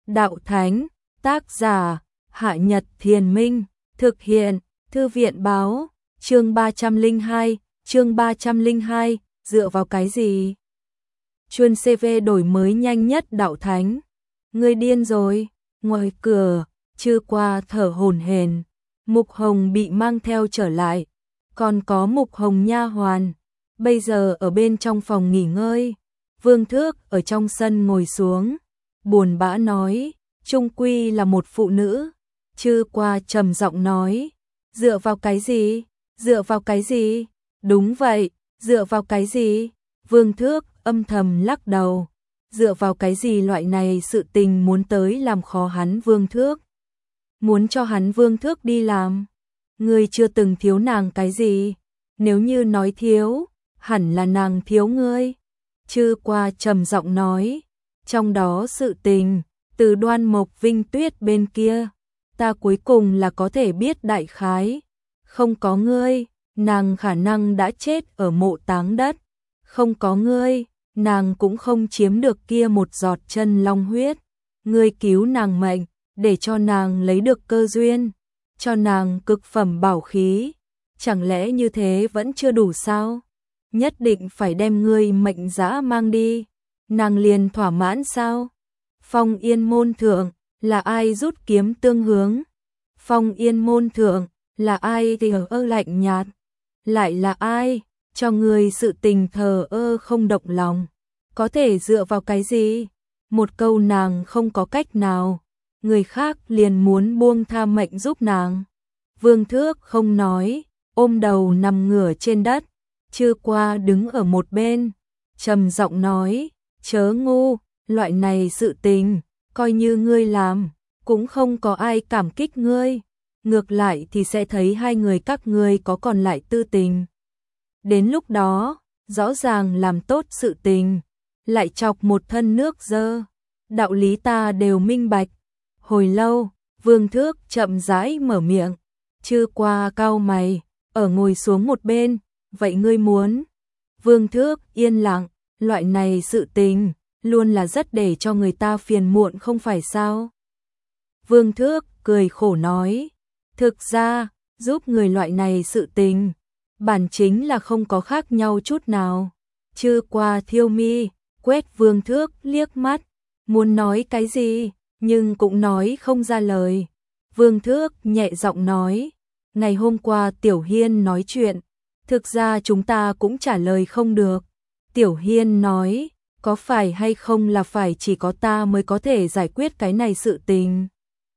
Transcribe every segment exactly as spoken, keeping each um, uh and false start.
đạo thánh, tác giả, Hạ Nhật Thiền Minh, thực hiện, Thư viện báo, chương ba trăm lẻ hai, chương ba trăm lẻ hai, dựa vào cái gì? Chuân xê vê đổi mới nhanh nhất đạo thánh. Ngươi điên rồi, ngoài cửa, Chư Qua thở hổn hển, Mục Hồng bị mang theo trở lại, còn có Mục Hồng nha hoàn, bây giờ ở bên trong phòng nghỉ ngơi. Vương Thước ở trong sân ngồi xuống, buồn bã nói, chung quy là một phụ nữ. Chư Qua trầm giọng nói, dựa vào cái gì? Dựa vào cái gì? Đúng vậy, dựa vào cái gì? Vương Thước âm thầm lắc đầu, dựa vào cái gì loại này sự tình muốn tới làm khó hắn Vương Thước. Muốn cho hắn Vương Thước đi làm. Ngươi chưa từng thiếu nàng cái gì, nếu như nói thiếu, hẳn là nàng thiếu ngươi. Chư Qua trầm giọng nói, trong đó sự tình, từ Đoan Mộc Vinh Tuyết bên kia, ta cuối cùng là có thể biết đại khái. Không có ngươi, nàng khả năng đã chết ở mộ táng đất. Không có ngươi, nàng cũng không chiếm được kia một giọt chân long huyết. Ngươi cứu nàng mệnh, để cho nàng lấy được cơ duyên, cho nàng cực phẩm bảo khí. Chẳng lẽ như thế vẫn chưa đủ sao? Nhất định phải đem ngươi mệnh dã mang đi, nàng liền thỏa mãn sao? Phong Yên môn thượng, là ai rút kiếm tương hướng? Phong Yên môn thượng, là ai thì ở ơ lạnh nhạt? Lại là ai, cho người sự tình thờ ơ không động lòng? Có thể dựa vào cái gì? Một câu nàng không có cách nào, người khác liền muốn buông tha mệnh giúp nàng. Vương Thước không nói, ôm đầu nằm ngửa trên đất. Chư Qua đứng ở một bên, trầm giọng nói, chớ ngu, loại này sự tình, coi như ngươi làm, cũng không có ai cảm kích ngươi. Ngược lại thì sẽ thấy hai người các ngươi có còn lại tư tình. Đến lúc đó, rõ ràng làm tốt sự tình, lại chọc một thân nước dơ. Đạo lý ta đều minh bạch. Hồi lâu, Vương Thước chậm rãi mở miệng. Chư Qua cau mày, ở ngồi xuống một bên. Vậy ngươi muốn? Vương Thước yên lặng, loại này sự tình, luôn là rất để cho người ta phiền muộn không phải sao? Vương Thước cười khổ nói, thực ra, giúp người loại này sự tình, bản chính là không có khác nhau chút nào. Chư Qua thiêu mi, quét Vương Thước liếc mắt, muốn nói cái gì, nhưng cũng nói không ra lời. Vương Thước nhẹ giọng nói, ngày hôm qua Tiểu Hiên nói chuyện, thực ra chúng ta cũng trả lời không được. Tiểu Hiên nói, có phải hay không là phải chỉ có ta mới có thể giải quyết cái này sự tình?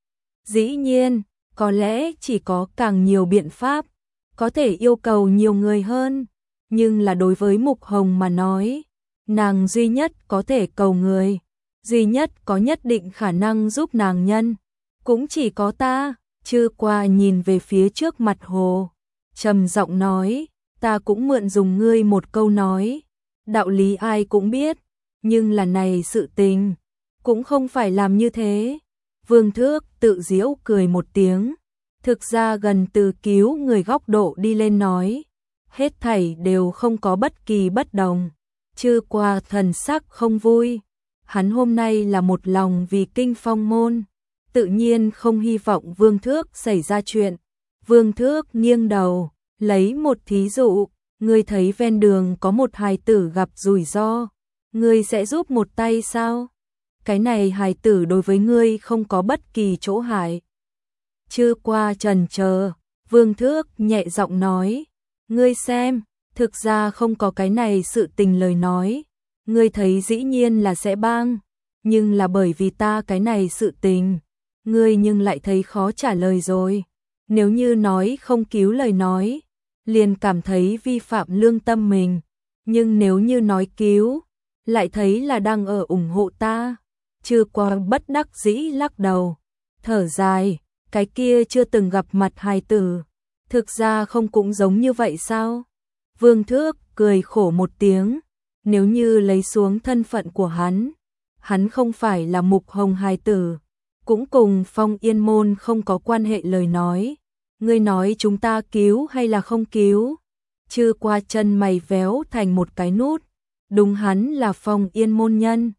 Dĩ nhiên, có lẽ chỉ có càng nhiều biện pháp, có thể yêu cầu nhiều người hơn. Nhưng là đối với Mục Hồng mà nói, nàng duy nhất có thể cầu người, duy nhất có nhất định khả năng giúp nàng nhân, cũng chỉ có ta. Chư Qua nhìn về phía trước mặt hồ, trầm giọng nói, ta cũng mượn dùng ngươi một câu nói, đạo lý ai cũng biết, nhưng là này sự tình, cũng không phải làm như thế. Vương Thước tự giễu cười một tiếng, thực ra gần từ cứu người góc độ đi lên nói, hết thảy đều không có bất kỳ bất đồng. Chư Qua thần sắc không vui, hắn hôm nay là một lòng vì Kinh Phong môn, tự nhiên không hy vọng Vương Thước xảy ra chuyện. Vương Thước nghiêng đầu, lấy một thí dụ, ngươi thấy ven đường có một hài tử gặp rủi ro, ngươi sẽ giúp một tay sao? Cái này hài tử đối với ngươi không có bất kỳ chỗ hại. Chư Qua chần chờ, Vương Thước nhẹ giọng nói, ngươi xem, thực ra không có cái này sự tình lời nói, ngươi thấy dĩ nhiên là sẽ bang, nhưng là bởi vì ta cái này sự tình, ngươi nhưng lại thấy khó trả lời rồi. Nếu như nói không cứu lời nói, liền cảm thấy vi phạm lương tâm mình, nhưng nếu như nói cứu, lại thấy là đang ở ủng hộ ta. Chư Qua bất đắc dĩ lắc đầu, thở dài, cái kia chưa từng gặp mặt hài tử, thực ra không cũng giống như vậy sao? Vương Thước cười khổ một tiếng, nếu như lấy xuống thân phận của hắn, hắn không phải là Mục Hồng hài tử, cũng cùng Phong Yên môn không có quan hệ lời nói. Ngươi nói chúng ta cứu hay là không cứu? Chư Qua chân mày véo thành một cái nút, đúng hắn là Phong Yên môn nhân,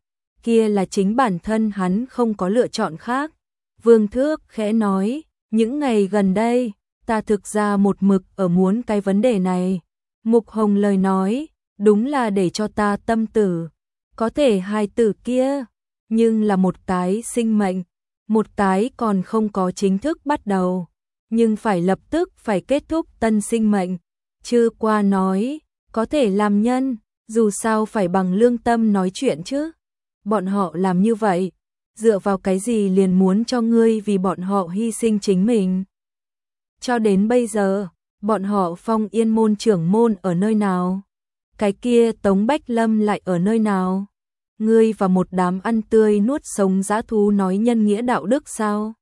kia là chính bản thân hắn không có lựa chọn khác. Vương Thước khẽ nói, những ngày gần đây, ta thực ra một mực ở muốn cái vấn đề này. Mục Hồng lời nói, đúng là để cho ta tâm tử. Có thể hai tử kia, nhưng là một cái sinh mệnh, một cái còn không có chính thức bắt đầu, nhưng phải lập tức phải kết thúc tân sinh mệnh. Chư qua nói, có thể làm nhân, dù sao phải bằng lương tâm nói chuyện chứ. Bọn họ làm như vậy, dựa vào cái gì liền muốn cho ngươi vì bọn họ hy sinh chính mình. Cho đến bây giờ, bọn họ Phong Yên môn trưởng môn ở nơi nào? Cái kia Tống Bách Lâm lại ở nơi nào? Ngươi và một đám ăn tươi nuốt sống dã thú nói nhân nghĩa đạo đức sao?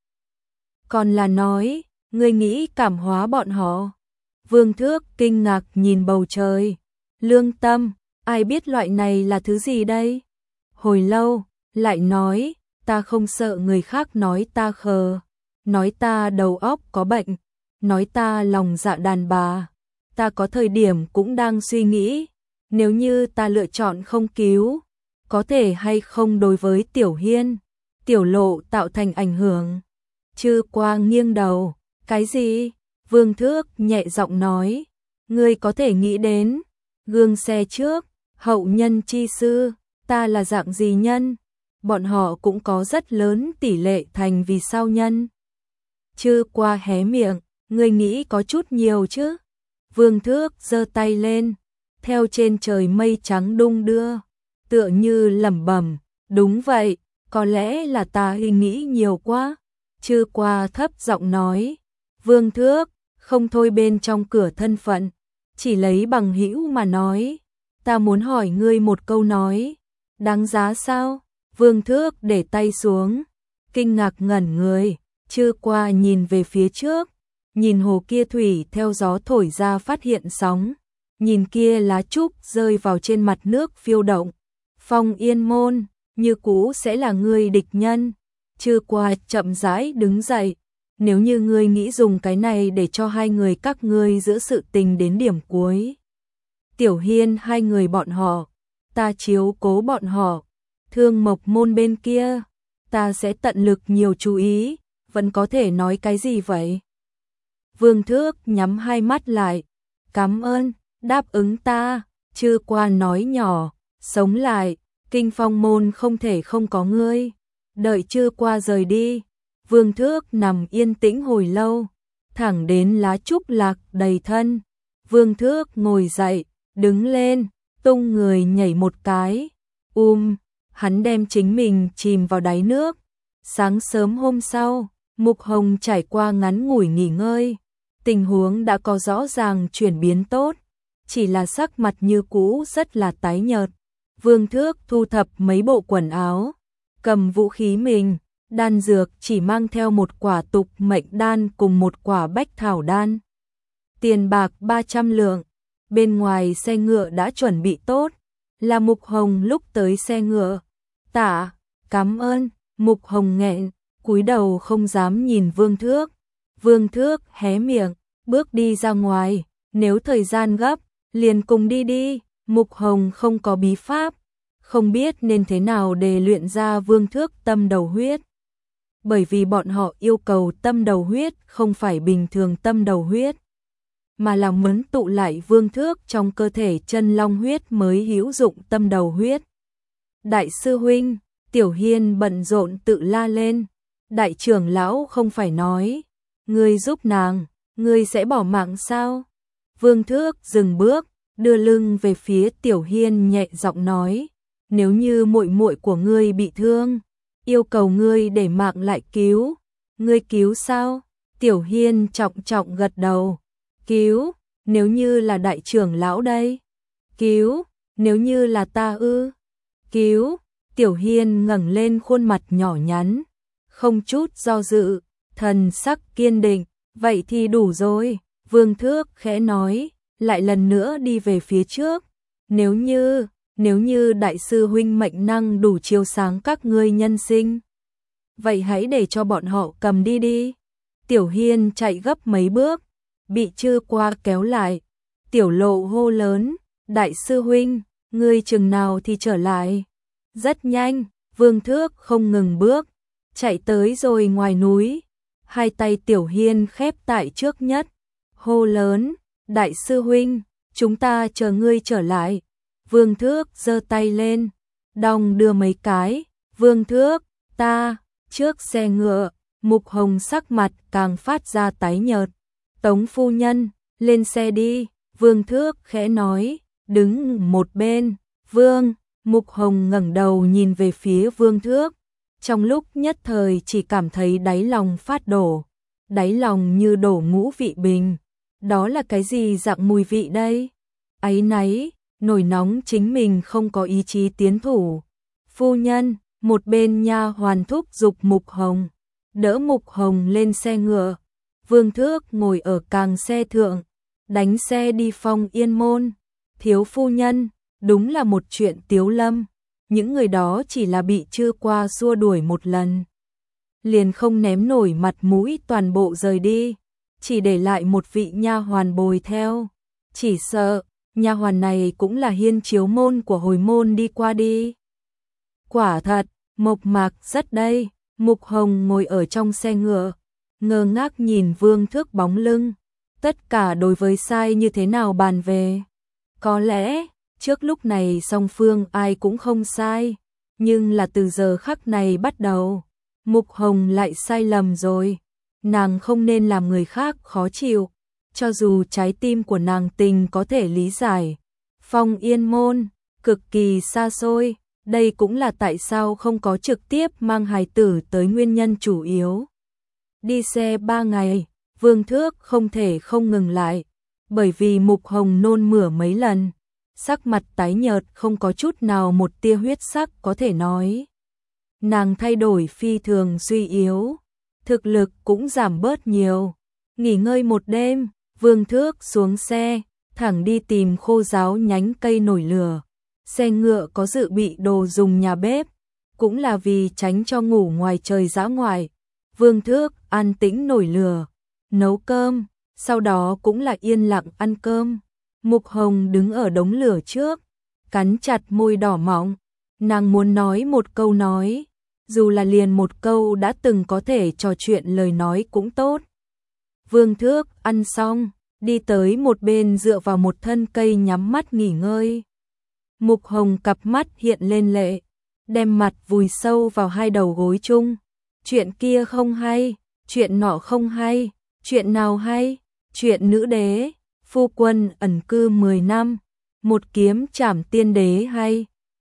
Còn là nói, ngươi nghĩ cảm hóa bọn họ? Vương Thước kinh ngạc nhìn bầu trời. Lương tâm, ai biết loại này là thứ gì đây? Hồi lâu, lại nói, ta không sợ người khác nói ta khờ, nói ta đầu óc có bệnh, nói ta lòng dạ đàn bà. Ta có thời điểm cũng đang suy nghĩ, nếu như ta lựa chọn không cứu, có thể hay không đối với Tiểu Hiên, Tiểu Lộ tạo thành ảnh hưởng. Chư qua nghiêng đầu, cái gì? Vương Thước nhẹ giọng nói, ngươi có thể nghĩ đến, gương xe trước, hậu nhân chi sư, ta là dạng gì nhân? Bọn họ cũng có rất lớn tỷ lệ thành vì sao nhân. Chư qua hé miệng, ngươi nghĩ có chút nhiều chứ? Vương Thước giơ tay lên, theo trên trời mây trắng đung đưa, tựa như lẩm bẩm, đúng vậy, có lẽ là ta nghĩ nhiều quá. Chư qua thấp giọng nói, Vương Thước, không thôi bên trong cửa thân phận, chỉ lấy bằng hữu mà nói, ta muốn hỏi ngươi một câu nói, đáng giá sao? Vương Thước để tay xuống, kinh ngạc ngẩn người, chư qua nhìn về phía trước, nhìn hồ kia thủy theo gió thổi ra phát hiện sóng, nhìn kia lá trúc rơi vào trên mặt nước phiêu động. Phong Yên môn, như cũ sẽ là ngươi địch nhân. Chư qua chậm rãi đứng dậy, nếu như ngươi nghĩ dùng cái này để cho hai người các ngươi giữ sự tình đến điểm cuối. Tiểu Hiên hai người bọn họ, ta chiếu cố bọn họ, Thương Mộc môn bên kia, ta sẽ tận lực nhiều chú ý, vẫn có thể nói cái gì vậy? Vương Thước nhắm hai mắt lại, cảm ơn, đáp ứng ta. Chư qua nói nhỏ, sống lại, Kinh Phong môn không thể không có ngươi. Đợi chư qua rời đi, Vương Thước nằm yên tĩnh hồi lâu, thẳng đến lá trúc lạc đầy thân. Vương Thước ngồi dậy, đứng lên, tung người nhảy một cái, um, hắn đem chính mình chìm vào đáy nước. Sáng sớm hôm sau, Mục Hồng trải qua ngắn ngủi nghỉ ngơi, tình huống đã có rõ ràng chuyển biến tốt, chỉ là sắc mặt như cũ rất là tái nhợt. Vương Thước thu thập mấy bộ quần áo, cầm vũ khí mình, đan dược chỉ mang theo một quả tục mệnh đan cùng một quả bách thảo đan. Tiền bạc ba trăm lượng, bên ngoài xe ngựa đã chuẩn bị tốt, là Mục Hồng lúc tới xe ngựa. Tạ, cảm ơn. Mục Hồng nghẹn, cúi đầu không dám nhìn Vương Thước. Vương Thước hé miệng, bước đi ra ngoài, nếu thời gian gấp, liền cùng đi đi. Mục Hồng không có bí pháp, không biết nên thế nào để luyện ra Vương Thước tâm đầu huyết. Bởi vì bọn họ yêu cầu tâm đầu huyết không phải bình thường tâm đầu huyết, mà là muốn tụ lại Vương Thước trong cơ thể chân long huyết mới hữu dụng tâm đầu huyết. Đại sư huynh, Tiểu Hiên bận rộn tự la lên, đại trưởng lão không phải nói, ngươi giúp nàng, ngươi sẽ bỏ mạng sao? Vương Thước dừng bước, đưa lưng về phía Tiểu Hiên nhẹ giọng nói, nếu như muội muội của ngươi bị thương, yêu cầu ngươi để mạng lại cứu, ngươi cứu sao? Tiểu Hiên trọng trọng gật đầu, cứu, nếu như là đại trưởng lão đây, cứu, nếu như là ta ư, cứu. Tiểu Hiên ngẩng lên khuôn mặt nhỏ nhắn, không chút do dự, thần sắc kiên định, vậy thì đủ rồi. Vương Thước khẽ nói, lại lần nữa đi về phía trước, nếu như, nếu như đại sư huynh mệnh năng đủ chiếu sáng các ngươi nhân sinh, vậy hãy để cho bọn họ cầm đi đi. Tiểu Hiên chạy gấp mấy bước, bị Chư qua kéo lại. Tiểu Lộ hô lớn, đại sư huynh, ngươi chừng nào thì trở lại? Rất nhanh, Vương Thước không ngừng bước, chạy tới rồi ngoài núi, hai tay Tiểu Hiên khép tại trước nhất, hô lớn, đại sư huynh, chúng ta chờ ngươi trở lại. Vương Thước giơ tay lên, đong đưa mấy cái, Vương Thước, ta, trước xe ngựa, Mục Hồng sắc mặt càng phát ra tái nhợt. Tống phu nhân, lên xe đi, Vương Thước khẽ nói, đứng một bên, Vương, Mục Hồng ngẩng đầu nhìn về phía Vương Thước, trong lúc nhất thời chỉ cảm thấy đáy lòng phát đổ, đáy lòng như đổ ngũ vị bình, đó là cái gì dạng mùi vị đây? Áy náy, nổi nóng chính mình không có ý chí tiến thủ. Phu nhân, một bên nha hoàn thúc giục Mục Hồng, đỡ Mục Hồng lên xe ngựa. Vương Thước ngồi ở càng xe thượng, đánh xe đi Phong Yên môn. Thiếu phu nhân, đúng là một chuyện tiếu lâm, những người đó chỉ là bị trưa qua xua đuổi một lần, liền không ném nổi mặt mũi toàn bộ rời đi, chỉ để lại một vị nha hoàn bồi theo. Chỉ sợ, nha hoàn này cũng là hiên chiếu môn của hồi môn đi qua đi. Quả thật, mộc mạc rất đây. Mục Hồng ngồi ở trong xe ngựa, ngơ ngác nhìn Vương Thước bóng lưng, tất cả đối với sai như thế nào bàn về. Có lẽ, trước lúc này song phương ai cũng không sai, nhưng là từ giờ khắc này bắt đầu, Mục Hồng lại sai lầm rồi, nàng không nên làm người khác khó chịu, cho dù trái tim của nàng tình có thể lý giải. Phong Yên môn, cực kỳ xa xôi. Đây cũng là tại sao không có trực tiếp mang hài tử tới nguyên nhân chủ yếu. Đi xe ba ngày, Vương Thước không thể không ngừng lại, bởi vì Mục Hồng nôn mửa mấy lần, sắc mặt tái nhợt không có chút nào một tia huyết sắc có thể nói. Nàng thay đổi phi thường suy yếu, thực lực cũng giảm bớt nhiều. Nghỉ ngơi một đêm, Vương Thước xuống xe, thẳng đi tìm khô giáo nhánh cây nổi lửa. Xe ngựa có dự bị đồ dùng nhà bếp, cũng là vì tránh cho ngủ ngoài trời dã ngoại. Vương Thước an tĩnh nổi lửa, nấu cơm, sau đó cũng là yên lặng ăn cơm. Mục Hồng đứng ở đống lửa trước, cắn chặt môi đỏ mọng, nàng muốn nói một câu nói, dù là liền một câu đã từng có thể trò chuyện lời nói cũng tốt. Vương Thước ăn xong, đi tới một bên dựa vào một thân cây nhắm mắt nghỉ ngơi. Mục Hồng cặp mắt hiện lên lệ, đem mặt vùi sâu vào hai đầu gối chung. Chuyện kia không hay, chuyện nọ không hay, chuyện nào hay? Chuyện nữ đế, phu quân ẩn cư mười năm, một kiếm trảm tiên đế hay?